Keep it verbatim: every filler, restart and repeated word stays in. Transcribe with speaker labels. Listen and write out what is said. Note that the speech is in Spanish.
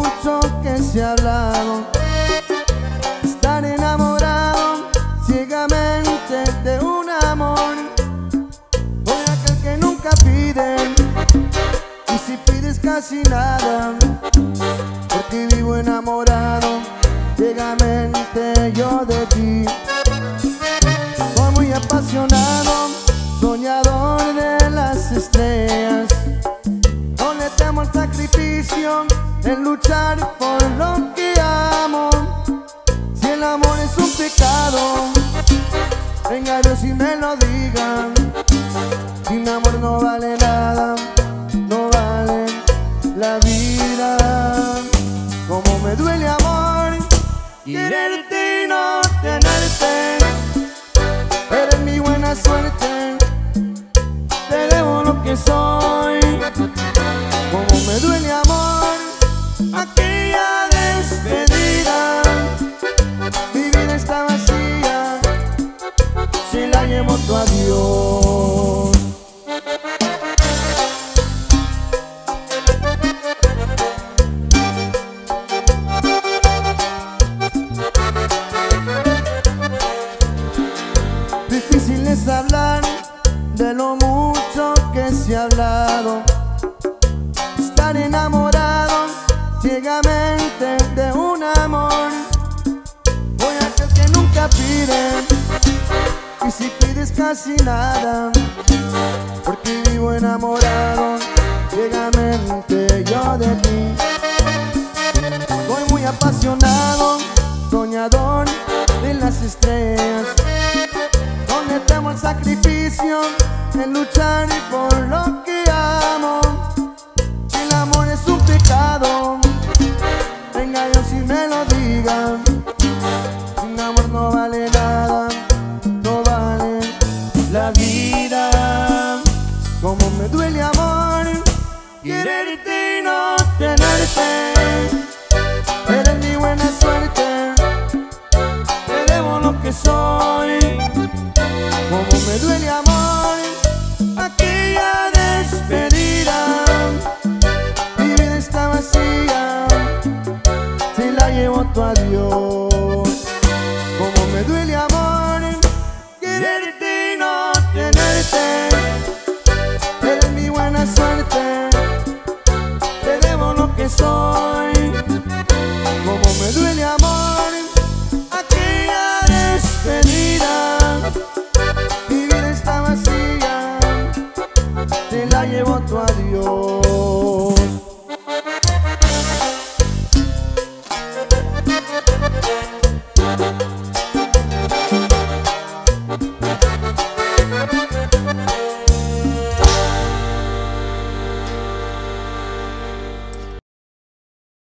Speaker 1: mucho que se ha hablado, estar enamorado ciegamente de un amor. Soy aquel que nunca pide, y si pides casi nada, porque vivo enamorado ciegamente yo de ti. Soy muy apasionado, soñador de las estrellas. No le temo al sacrificio en luchar por lo que amo. Si el amor es un pecado, venga Dios y me lo diga. Sin amor no vale nada, no vale la vida. Como me duele, amor, quererte y no tenerte, pero en mi buena suerte te debo lo que soy. Como me duele, amor, aquella despedida. Mi vida está vacía, se la llevó tu adiós. Difícil es hablar de lo mucho que se ha hablado, estar enamorado ciegamente de un amor. Soy aquel que nunca pide, y si pides casi nada, porque vivo enamorado ciegamente yo de ti. Soy muy apasionado, soñador de las estrellas. No le temo al sacrificio en luchar por lo que amo. Si el amor es un pecado, venga Dios y me lo diga.